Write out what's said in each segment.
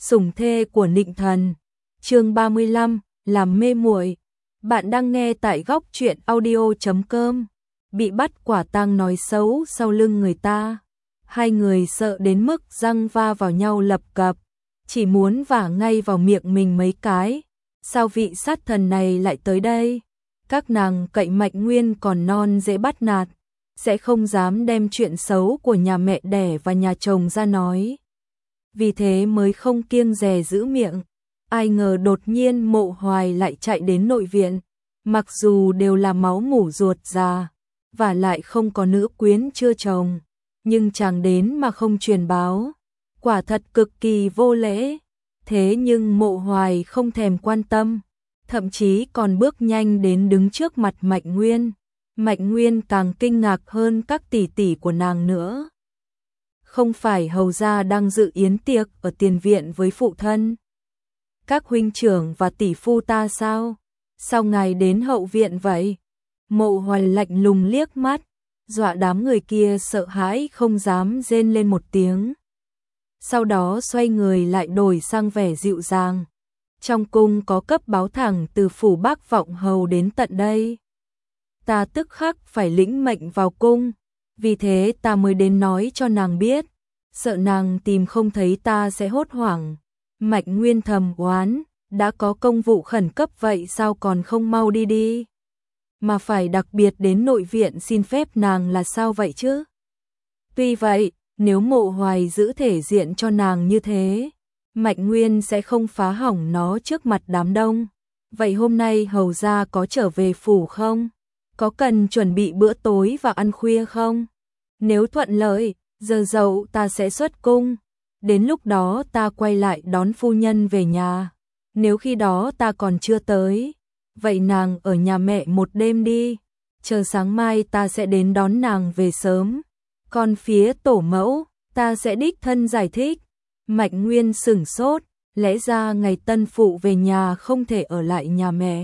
Sủng thê của Nịnh Thần. Chương 35, làm mê muội. Bạn đang nghe tại góc truyện audio.com. Bị bắt quả tang nói xấu sau lưng người ta. Hai người sợ đến mức răng va vào nhau lập cập, chỉ muốn vả ngay vào miệng mình mấy cái. Sao vị sát thần này lại tới đây? Các nàng cậy Mạnh Nguyên còn non dễ bắt nạt, sẽ không dám đem chuyện xấu của nhà mẹ đẻ và nhà chồng ra nói. Vì thế mới không kiêng dè giữ miệng. Ai ngờ đột nhiên Mộ Hoài lại chạy đến nội viện, mặc dù đều là máu mủ ruột già, và lại không có nữ quyến chưa chồng, nhưng chàng đến mà không truyền báo, quả thật cực kỳ vô lễ. Thế nhưng Mộ Hoài không thèm quan tâm, thậm chí còn bước nhanh đến đứng trước mặt Mạnh Nguyên. Mạnh Nguyên càng kinh ngạc hơn các tỷ tỷ của nàng nữa. Không phải hầu gia đang dự yến tiệc ở tiền viện với phụ thân, các huynh trưởng và tỷ phu ta sao? Sao ngài đến hậu viện vậy? Mộ Hoài lạnh lùng liếc mắt, dọa đám người kia sợ hãi không dám rên lên một tiếng. Sau đó xoay người lại đổi sang vẻ dịu dàng. Trong cung có cấp báo thẳng từ phủ Bắc Vọng Hầu đến tận đây. Ta tức khắc phải lĩnh mệnh vào cung, vì thế ta mới đến nói cho nàng biết, sợ nàng tìm không thấy ta sẽ hốt hoảng. Mạnh Nguyên thầm oán, đã có công vụ khẩn cấp vậy sao còn không mau đi đi, mà phải đặc biệt đến nội viện xin phép nàng là sao vậy chứ? Tuy vậy, nếu Mộ Hoài giữ thể diện cho nàng như thế, Mạnh Nguyên sẽ không phá hỏng nó trước mặt đám đông. Vậy hôm nay hầu gia có trở về phủ không? Có cần chuẩn bị bữa tối và ăn khuya không? Nếu thuận lợi, giờ dậu ta sẽ xuất cung. Đến lúc đó ta quay lại đón phu nhân về nhà. Nếu khi đó ta còn chưa tới, vậy nàng ở nhà mẹ một đêm đi. Chờ sáng mai ta sẽ đến đón nàng về sớm. Còn phía tổ mẫu, ta sẽ đích thân giải thích. Mạnh Nguyên sửng sốt, lẽ ra ngày tân phụ về nhà không thể ở lại nhà mẹ.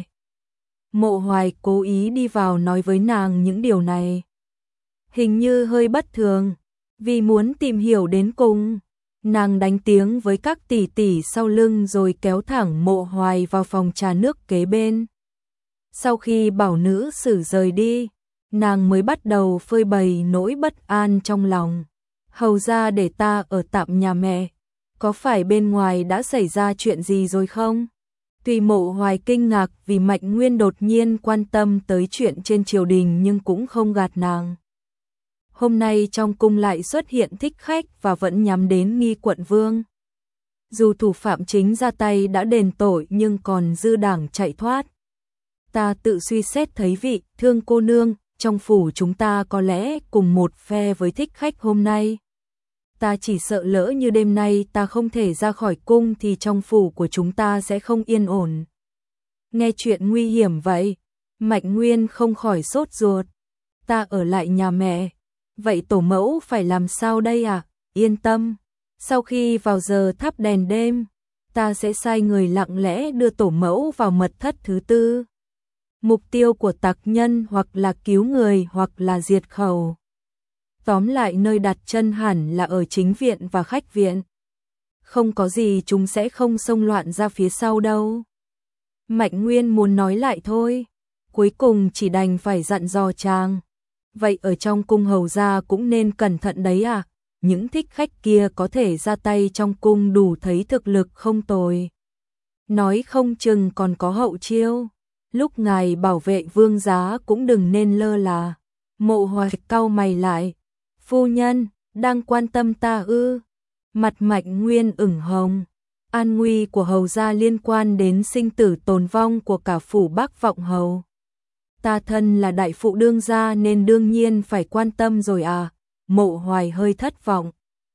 Mộ Hoài cố ý đi vào nói với nàng những điều này, hình như hơi bất thường, vì muốn tìm hiểu đến cùng. Nàng đánh tiếng với các tỷ tỷ sau lưng rồi kéo thẳng Mộ Hoài vào phòng trà nước kế bên. Sau khi bảo nữ sử rời đi, nàng mới bắt đầu phơi bày nỗi bất an trong lòng. Hầu ra để ta ở tạm nhà mẹ, có phải bên ngoài đã xảy ra chuyện gì rồi không? Tuy Mộ Hoài kinh ngạc vì Mạnh Nguyên đột nhiên quan tâm tới chuyện trên triều đình nhưng cũng không gạt nàng. Hôm nay trong cung lại xuất hiện thích khách và vẫn nhắm đến Nghi quận vương. Dù thủ phạm chính ra tay đã đền tội nhưng còn dư đảng chạy thoát. Ta tự suy xét thấy vị Thương cô nương trong phủ chúng ta có lẽ cùng một phe với thích khách hôm nay. Ta chỉ sợ lỡ như đêm nay ta không thể ra khỏi cung thì trong phủ của chúng ta sẽ không yên ổn. Nghe chuyện nguy hiểm vậy, Mạnh Nguyên không khỏi sốt ruột. Ta ở lại nhà mẹ, vậy tổ mẫu phải làm sao đây à? Yên tâm, sau khi vào giờ thắp đèn đêm, ta sẽ sai người lặng lẽ đưa tổ mẫu vào mật thất thứ tư. Mục tiêu của tặc nhân hoặc là cứu người hoặc là diệt khẩu. Tóm lại nơi đặt chân hẳn là ở chính viện và khách viện. Không có gì chúng sẽ không xông loạn ra phía sau đâu. Mạnh Nguyên muốn nói lại thôi, cuối cùng chỉ đành phải dặn dò chàng. Vậy ở trong cung hầu gia cũng nên cẩn thận đấy à? Những thích khách kia có thể ra tay trong cung đủ thấy thực lực không tồi. Nói không chừng còn có hậu chiêu. Lúc ngài bảo vệ vương giá cũng đừng nên lơ là. Mộ Hoài cau mày lại. Phu nhân, đang quan tâm ta ư? Mặt Mạnh Nguyên ửng hồng. An nguy của hầu gia liên quan đến sinh tử tồn vong của cả phủ Bắc Vọng Hầu. Ta thân là đại phụ đương gia nên đương nhiên phải quan tâm rồi à? Mộ Hoài hơi thất vọng.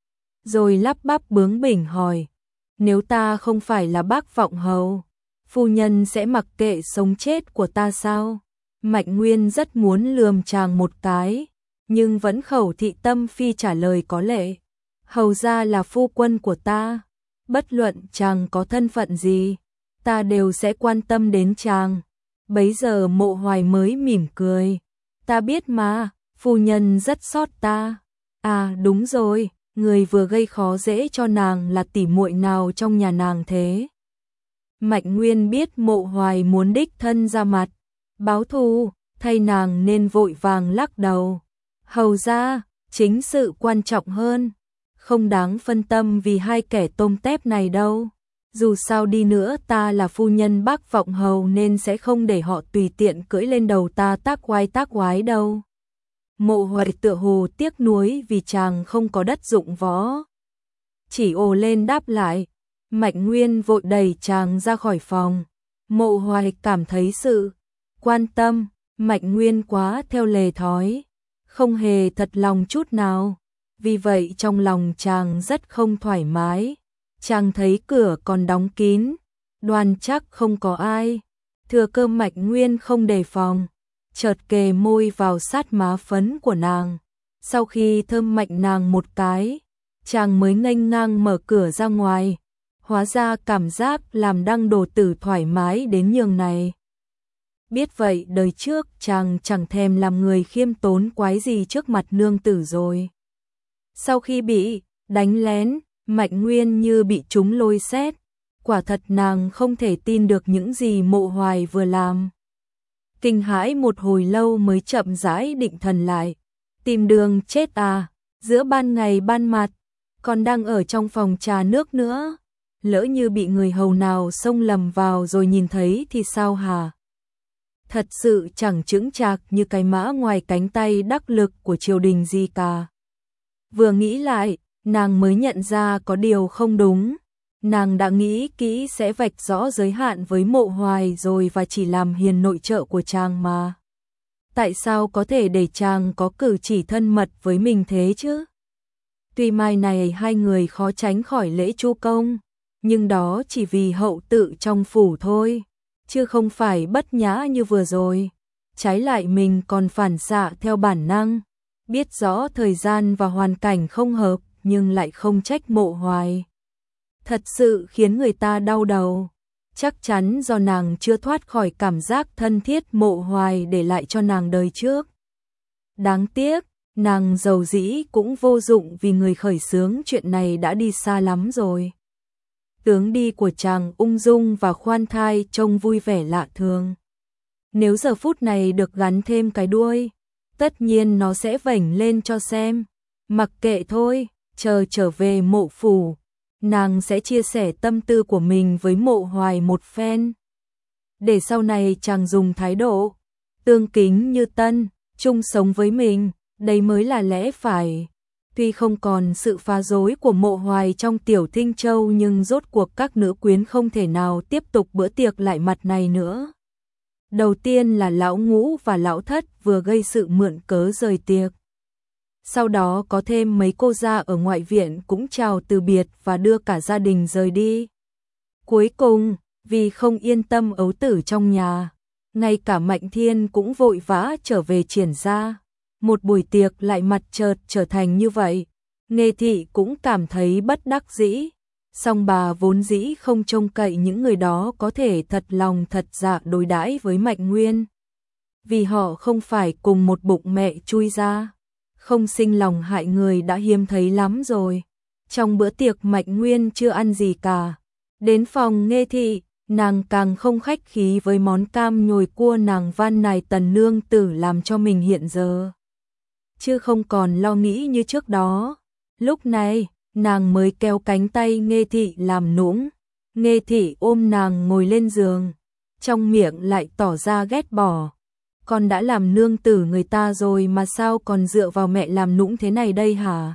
Rồi lắp bắp bướng bỉnh hỏi. Nếu ta không phải là Bắc Vọng Hầu, phu nhân sẽ mặc kệ sống chết của ta sao? Mạnh Nguyên rất muốn lườm chàng một cái, nhưng vẫn khẩu thị tâm phi trả lời có lệ. Hầu gia là phu quân của ta, bất luận chàng có thân phận gì, ta đều sẽ quan tâm đến chàng. Bấy giờ Mộ Hoài mới mỉm cười. Ta biết mà, phu nhân rất xót ta. À đúng rồi, người vừa gây khó dễ cho nàng là tỷ muội nào trong nhà nàng thế? Mạnh Nguyên biết Mộ Hoài muốn đích thân ra mặt báo thù, thay nàng nên vội vàng lắc đầu. Hầu ra, chính sự quan trọng hơn, không đáng phân tâm vì hai kẻ tôm tép này đâu. Dù sao đi nữa ta là phu nhân Bắc Vọng Hầu nên sẽ không để họ tùy tiện cưỡi lên đầu ta tác quái đâu. Mộ Hoài tựa hồ tiếc nuối vì chàng không có đất dụng võ. Chỉ ồ lên đáp lại, Mạnh Nguyên vội đẩy chàng ra khỏi phòng. Mộ Hoài cảm thấy sự quan tâm, Mạnh Nguyên quá theo lề thói, không hề thật lòng chút nào. Vì vậy trong lòng chàng rất không thoải mái. Chàng thấy cửa còn đóng kín, đoan chắc không có ai. Thừa cơ Mạnh Nguyên không đề phòng, chợt kề môi vào sát má phấn của nàng. Sau khi thơm mạnh nàng một cái, chàng mới nghênh ngang mở cửa ra ngoài. Hóa ra cảm giác làm đăng đồ tử thoải mái đến nhường này. Biết vậy đời trước chàng chẳng thèm làm người khiêm tốn quái gì trước mặt nương tử rồi. Sau khi bị đánh lén, Mạnh Nguyên như bị trúng lôi sét. Quả thật nàng không thể tin được những gì Mộ Hoài vừa làm. Kinh hãi một hồi lâu mới chậm rãi định thần lại. Tìm đường chết à, giữa ban ngày ban mặt, còn đang ở trong phòng trà nước nữa. Lỡ như bị người hầu nào xông lầm vào rồi nhìn thấy thì sao hả? Thật sự chẳng chững chạc như cái mã ngoài cánh tay đắc lực của triều đình gì cả. Vừa nghĩ lại, nàng mới nhận ra có điều không đúng. Nàng đã nghĩ kỹ sẽ vạch rõ giới hạn với Mộ Hoài rồi và chỉ làm hiền nội trợ của chàng mà. Tại sao có thể để chàng có cử chỉ thân mật với mình thế chứ? Tuy mai này hai người khó tránh khỏi lễ chu công, nhưng đó chỉ vì hậu tự trong phủ thôi, chứ không phải bất nhã như vừa rồi. Trái lại mình còn phản xạ theo bản năng, biết rõ thời gian và hoàn cảnh không hợp nhưng lại không trách Mộ Hoài. Thật sự khiến người ta đau đầu. Chắc chắn do nàng chưa thoát khỏi cảm giác thân thiết Mộ Hoài để lại cho nàng đời trước. Đáng tiếc, nàng dầu dĩ cũng vô dụng vì người khởi xướng chuyện này đã đi xa lắm rồi. Tướng đi của chàng ung dung và khoan thai trông vui vẻ lạ thường. Nếu giờ phút này được gắn thêm cái đuôi, tất nhiên nó sẽ vểnh lên cho xem. Mặc kệ thôi, chờ trở về Mộ phủ, nàng sẽ chia sẻ tâm tư của mình với Mộ Hoài một phen. Để sau này chàng dùng thái độ tương kính như tân, chung sống với mình, đây mới là lẽ phải. Tuy không còn sự phá rối của Mộ Hoài trong Tiểu Thinh Châu nhưng rốt cuộc các nữ quyến không thể nào tiếp tục bữa tiệc lại mặt này nữa. Đầu tiên là lão Ngũ và lão Thất vừa gây sự mượn cớ rời tiệc. Sau đó có thêm mấy cô gia ở ngoại viện cũng chào từ biệt và đưa cả gia đình rời đi. Cuối cùng, vì không yên tâm ấu tử trong nhà, ngay cả Mạnh Thiên cũng vội vã trở về Triển gia. Một buổi tiệc lại mặt chợt trở thành như vậy, Nghê Thị cũng cảm thấy bất đắc dĩ. Song bà vốn dĩ không trông cậy những người đó có thể thật lòng thật dạ đối đãi với Mạnh Nguyên. Vì họ không phải cùng một bụng mẹ chui ra, không sinh lòng hại người đã hiếm thấy lắm rồi. Trong bữa tiệc Mạnh Nguyên chưa ăn gì cả. Đến phòng Nghê Thị, nàng càng không khách khí với món cam nhồi cua nàng van nài Tần nương tử làm cho mình hiện giờ. Chứ không còn lo nghĩ như trước đó. Lúc này, nàng mới kéo cánh tay Nghê Thị làm nũng. Nghê Thị ôm nàng ngồi lên giường, trong miệng lại tỏ ra ghét bỏ. Con đã làm nương tử người ta rồi mà sao còn dựa vào mẹ làm nũng thế này đây hả?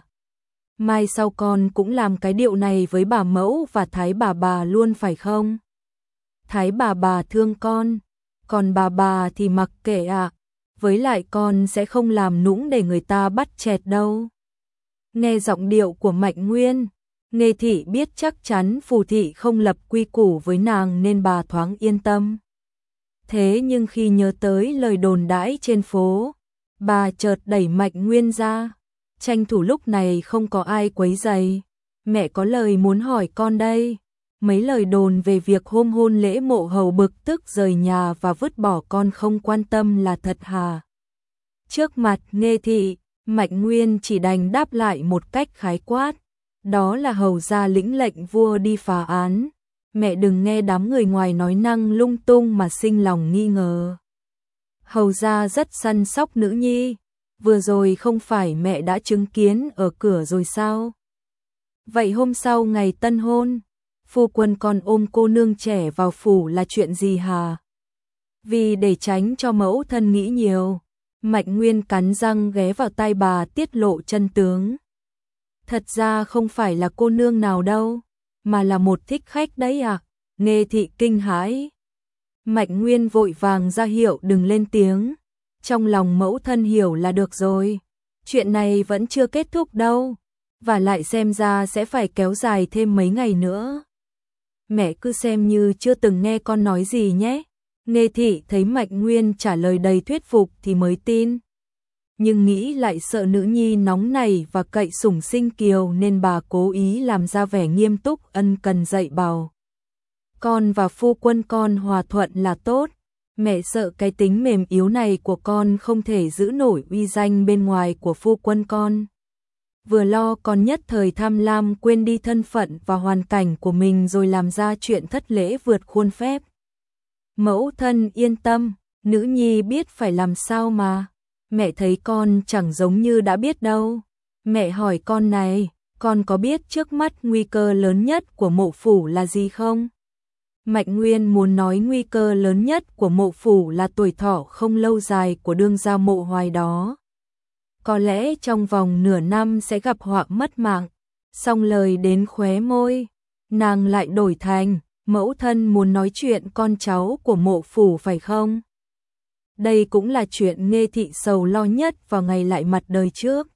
Mai sau con cũng làm cái điệu này với bà mẫu và Thái bà luôn phải không? Thái bà thương con, còn bà thì mặc kệ ạ. Với lại con sẽ không làm nũng để người ta bắt chẹt đâu. Nghe giọng điệu của Mạnh Nguyên, Nghê Thị biết chắc chắn Phù Thị không lập quy củ với nàng nên bà thoáng yên tâm. Thế nhưng khi nhớ tới lời đồn đãi trên phố, bà chợt đẩy Mạnh Nguyên ra, tranh thủ lúc này không có ai quấy rầy. Mẹ có lời muốn hỏi con đây. Mấy lời đồn về việc hôm hôn lễ Mộ hầu bực tức rời nhà và vứt bỏ con không quan tâm là thật hả? Trước mặt Nghê Thị, Mạnh Nguyên chỉ đành đáp lại một cách khái quát, đó là hầu gia lĩnh lệnh vua đi phá án. Mẹ đừng nghe đám người ngoài nói năng lung tung mà sinh lòng nghi ngờ. Hầu gia rất săn sóc nữ nhi, vừa rồi không phải mẹ đã chứng kiến ở cửa rồi sao? Vậy hôm sau ngày tân hôn, phu quân còn ôm cô nương trẻ vào phủ là chuyện gì hả? Vì để tránh cho mẫu thân nghĩ nhiều, Mạnh Nguyên cắn răng ghé vào tai bà tiết lộ chân tướng. Thật ra không phải là cô nương nào đâu, mà là một thích khách đấy à? Nghê Thị kinh hãi. Mạnh Nguyên vội vàng ra hiệu đừng lên tiếng. Trong lòng mẫu thân hiểu là được rồi. Chuyện này vẫn chưa kết thúc đâu. Và lại xem ra sẽ phải kéo dài thêm mấy ngày nữa. Mẹ cứ xem như chưa từng nghe con nói gì nhé. Nghê Thị thấy Mạnh Nguyên trả lời đầy thuyết phục thì mới tin. Nhưng nghĩ lại sợ nữ nhi nóng nảy và cậy sủng sinh kiều nên bà cố ý làm ra vẻ nghiêm túc ân cần dạy bảo. Con và phu quân con hòa thuận là tốt. Mẹ sợ cái tính mềm yếu này của con không thể giữ nổi uy danh bên ngoài của phu quân con. Vừa lo con nhất thời tham lam quên đi thân phận và hoàn cảnh của mình rồi làm ra chuyện thất lễ vượt khuôn phép. Mẫu thân yên tâm, nữ nhi biết phải làm sao mà. Mẹ thấy con chẳng giống như đã biết đâu. Mẹ hỏi con này, con có biết trước mắt nguy cơ lớn nhất của mộ phủ là gì không? Mạnh Nguyên muốn nói nguy cơ lớn nhất của mộ phủ là tuổi thọ không lâu dài của đương gia Mộ Hoài đó. Có lẽ trong vòng nửa năm sẽ gặp họa mất mạng. Xong lời đến khóe môi, nàng lại đổi thành, mẫu thân muốn nói chuyện con cháu của mộ phủ phải không? Đây cũng là chuyện Nghê Thị sầu lo nhất vào ngày lại mặt đời trước.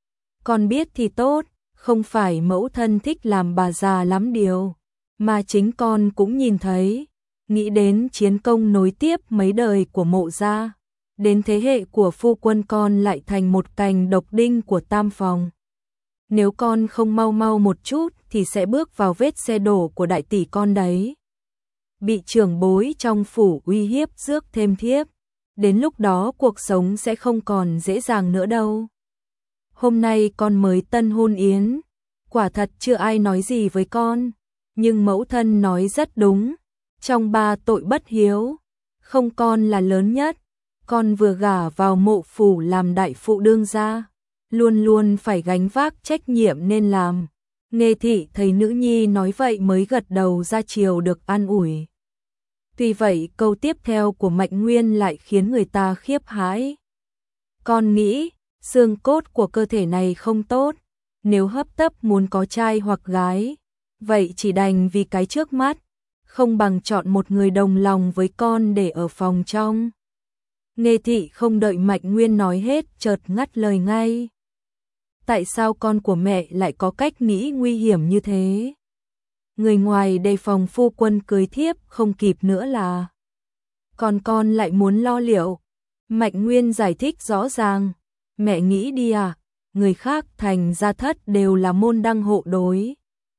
Con biết thì tốt, không phải mẫu thân thích làm bà già lắm điều, mà chính con cũng nhìn thấy, nghĩ đến chiến công nối tiếp mấy đời của Mộ gia, đến thế hệ của phu quân con lại thành một cành độc đinh của tam phòng. Nếu con không mau mau một chút thì sẽ bước vào vết xe đổ của đại tỷ con đấy. Bị trưởng bối trong phủ uy hiếp rước thêm thiếp. Đến lúc đó cuộc sống sẽ không còn dễ dàng nữa đâu. Hôm nay con mới tân hôn yến, quả thật chưa ai nói gì với con, nhưng mẫu thân nói rất đúng, trong 3 tội bất hiếu, không con là lớn nhất, con vừa gả vào mộ phủ làm đại phụ đương gia, luôn luôn phải gánh vác trách nhiệm nên làm. Nghê Thị thấy nữ nhi nói vậy mới gật đầu ra chiều được an ủi. Tuy vậy câu tiếp theo của Mạnh Nguyên lại khiến người ta khiếp hãi. Con nghĩ, xương cốt của cơ thể này không tốt, nếu hấp tấp muốn có trai hoặc gái, vậy chỉ đành vì cái trước mắt, không bằng chọn một người đồng lòng với con để ở phòng trong. Nghê Thị không đợi Mạnh Nguyên nói hết chợt ngắt lời ngay. Tại sao con của mẹ lại có cách nghĩ nguy hiểm như thế? Người ngoài đề phòng phu quân cưới thiếp không kịp nữa là. Còn con lại muốn lo liệu. Mạnh Nguyên giải thích rõ ràng. Mẹ nghĩ đi à, người khác thành gia thất đều là môn đăng hộ đối.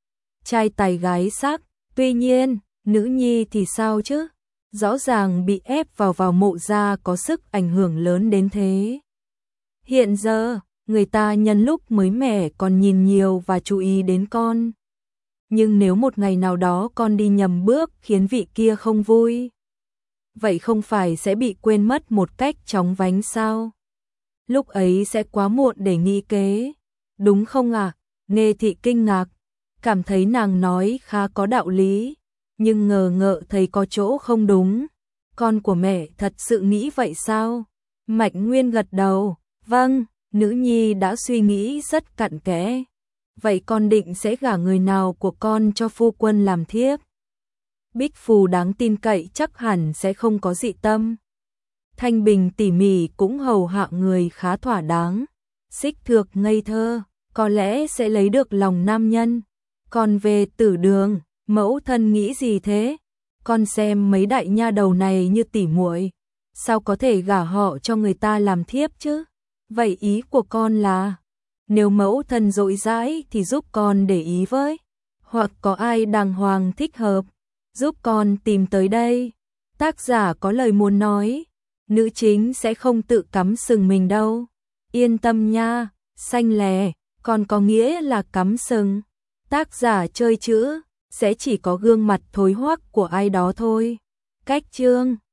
Trai tài gái sắc, tuy nhiên, nữ nhi thì sao chứ? Rõ ràng bị ép vào mộ gia có sức ảnh hưởng lớn đến thế. Hiện giờ, người ta nhân lúc mới mẻ còn nhìn nhiều và chú ý đến con. Nhưng nếu một ngày nào đó con đi nhầm bước khiến vị kia không vui, vậy không phải sẽ bị quên mất một cách chóng vánh sao? Lúc ấy sẽ quá muộn để nghĩ kế, đúng không ạ? Nghê Thị kinh ngạc, cảm thấy nàng nói khá có đạo lý, nhưng ngờ ngợ thấy có chỗ không đúng. Con của mẹ thật sự nghĩ vậy sao? Mạnh Nguyên gật đầu, vâng, nữ nhi đã suy nghĩ rất cặn kẽ. Vậy con định sẽ gả người nào của con cho phu quân làm thiếp? Bích Phù đáng tin cậy chắc hẳn sẽ không có dị tâm. Thanh Bình tỉ mỉ cũng hầu hạ người khá thỏa đáng. Xích Thược ngây thơ, có lẽ sẽ lấy được lòng nam nhân. Còn về Tử Đường, mẫu thân nghĩ gì thế? Con xem mấy đại nha đầu này như tỉ muội, sao có thể gả họ cho người ta làm thiếp chứ? Vậy ý của con là, nếu mẫu thân dỗi dãi thì giúp con để ý với, hoặc có ai đàng hoàng thích hợp, giúp con tìm tới đây. Tác giả có lời muốn nói, nữ chính sẽ không tự cắm sừng mình đâu. Yên tâm nha, xanh lè, còn có nghĩa là cắm sừng. Tác giả chơi chữ, sẽ chỉ có gương mặt thối hoắc của ai đó thôi. Cách chương